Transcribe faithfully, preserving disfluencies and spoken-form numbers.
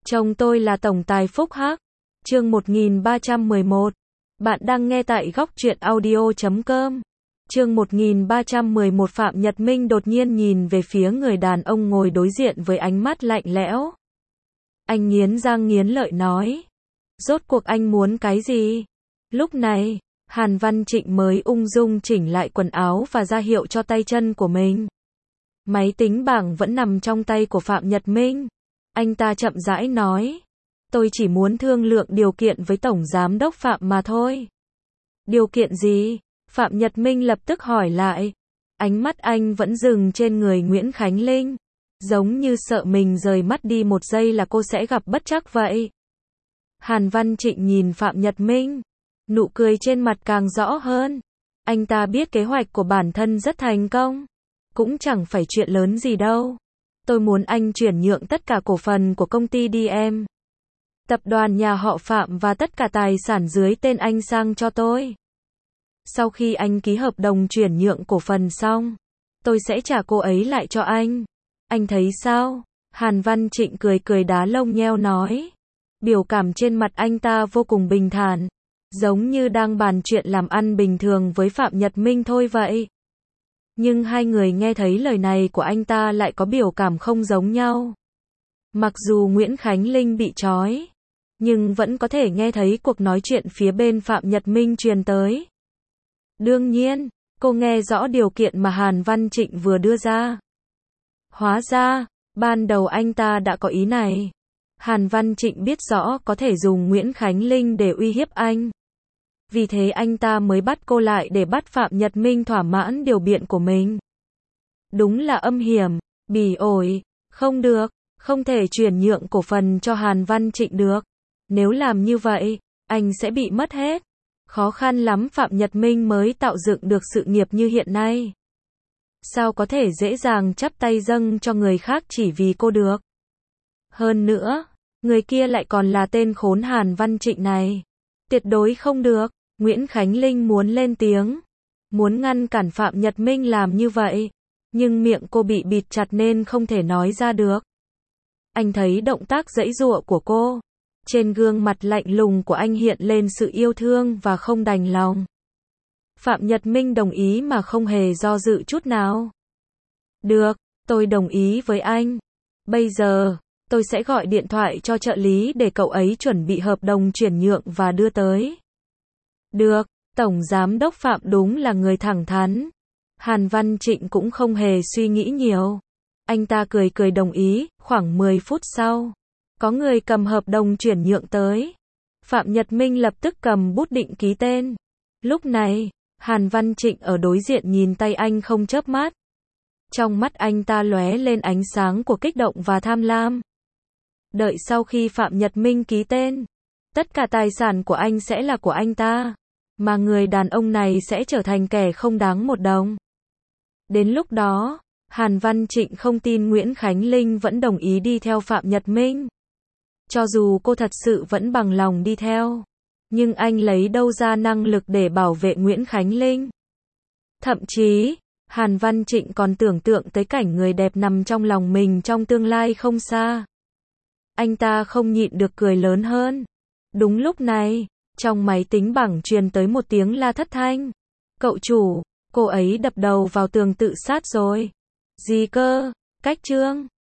Chồng tôi là tổng tài phúc hắc. Chương một nghìn ba trăm mười một. Bạn đang nghe tại góc truyện audio chấm com. Chương một nghìn ba trăm mười một. Phạm Nhật Minh đột nhiên nhìn về phía người đàn ông ngồi đối diện với ánh mắt lạnh lẽo. Anh nghiến răng nghiến lợi nói. Rốt cuộc anh muốn cái gì? Lúc này, Hàn Văn Trịnh mới ung dung chỉnh lại quần áo và ra hiệu cho tay chân của mình. Máy tính bảng vẫn nằm trong tay của Phạm Nhật Minh. Anh ta chậm rãi nói. Tôi chỉ muốn thương lượng điều kiện với Tổng Giám đốc Phạm mà thôi. Điều kiện gì? Phạm Nhật Minh lập tức hỏi lại. Ánh mắt anh vẫn dừng trên người Nguyễn Khánh Linh. Giống như sợ mình rời mắt đi một giây là cô sẽ gặp bất trắc vậy. Hàn Văn Trịnh nhìn Phạm Nhật Minh. Nụ cười trên mặt càng rõ hơn. Anh ta biết kế hoạch của bản thân rất thành công. Cũng chẳng phải chuyện lớn gì đâu. Tôi muốn anh chuyển nhượng tất cả cổ phần của công ty đê em. Tập đoàn nhà họ Phạm và tất cả tài sản dưới tên anh sang cho tôi. Sau khi anh ký hợp đồng chuyển nhượng cổ phần xong, tôi sẽ trả cô ấy lại cho anh. Anh thấy sao? Hàn Văn Trịnh cười cười đá lông nheo nói. Biểu cảm trên mặt anh ta vô cùng bình thản. Giống như đang bàn chuyện làm ăn bình thường với Phạm Nhật Minh thôi vậy. Nhưng hai người nghe thấy lời này của anh ta lại có biểu cảm không giống nhau. Mặc dù Nguyễn Khánh Linh bị trói, nhưng vẫn có thể nghe thấy cuộc nói chuyện phía bên Phạm Nhật Minh truyền tới. Đương nhiên, cô nghe rõ điều kiện mà Hàn Văn Trịnh vừa đưa ra. Hóa ra, ban đầu anh ta đã có ý này. Hàn Văn Trịnh biết rõ có thể dùng Nguyễn Khánh Linh để uy hiếp anh. Vì thế anh ta mới bắt cô lại để bắt Phạm Nhật Minh thỏa mãn điều biện của mình. Đúng là âm hiểm, bỉ ổi, không được, không thể chuyển nhượng cổ phần cho Hàn Văn Trịnh được. Nếu làm như vậy, anh sẽ bị mất hết. Khó khăn lắm Phạm Nhật Minh mới tạo dựng được sự nghiệp như hiện nay. Sao có thể dễ dàng chắp tay dâng cho người khác chỉ vì cô được? Hơn nữa, người kia lại còn là tên khốn Hàn Văn Trịnh này. Tuyệt đối không được. Nguyễn Khánh Linh muốn lên tiếng, muốn ngăn cản Phạm Nhật Minh làm như vậy, nhưng miệng cô bị bịt chặt nên không thể nói ra được. Anh thấy động tác giãy giụa của cô, trên gương mặt lạnh lùng của anh hiện lên sự yêu thương và không đành lòng. Phạm Nhật Minh đồng ý mà không hề do dự chút nào. Được, tôi đồng ý với anh. Bây giờ, tôi sẽ gọi điện thoại cho trợ lý để cậu ấy chuẩn bị hợp đồng chuyển nhượng và đưa tới. Được, Tổng Giám đốc Phạm đúng là người thẳng thắn. Hàn Văn Trịnh cũng không hề suy nghĩ nhiều. Anh ta cười cười đồng ý, khoảng mười phút sau. Có người cầm hợp đồng chuyển nhượng tới. Phạm Nhật Minh lập tức cầm bút định ký tên. Lúc này, Hàn Văn Trịnh ở đối diện nhìn tay anh không chớp mắt. Trong mắt anh ta lóe lên ánh sáng của kích động và tham lam. Đợi sau khi Phạm Nhật Minh ký tên, tất cả tài sản của anh sẽ là của anh ta, mà người đàn ông này sẽ trở thành kẻ không đáng một đồng. Đến lúc đó, Hàn Văn Trịnh không tin Nguyễn Khánh Linh vẫn đồng ý đi theo Phạm Nhật Minh. Cho dù cô thật sự vẫn bằng lòng đi theo, nhưng anh lấy đâu ra năng lực để bảo vệ Nguyễn Khánh Linh? Thậm chí, Hàn Văn Trịnh còn tưởng tượng tới cảnh người đẹp nằm trong lòng mình trong tương lai không xa. Anh ta không nhịn được cười lớn hơn. Đúng lúc này, trong máy tính bảng truyền tới một tiếng la thất thanh. Cậu chủ, cô ấy đập đầu vào tường tự sát rồi. Gì cơ? Cách trương.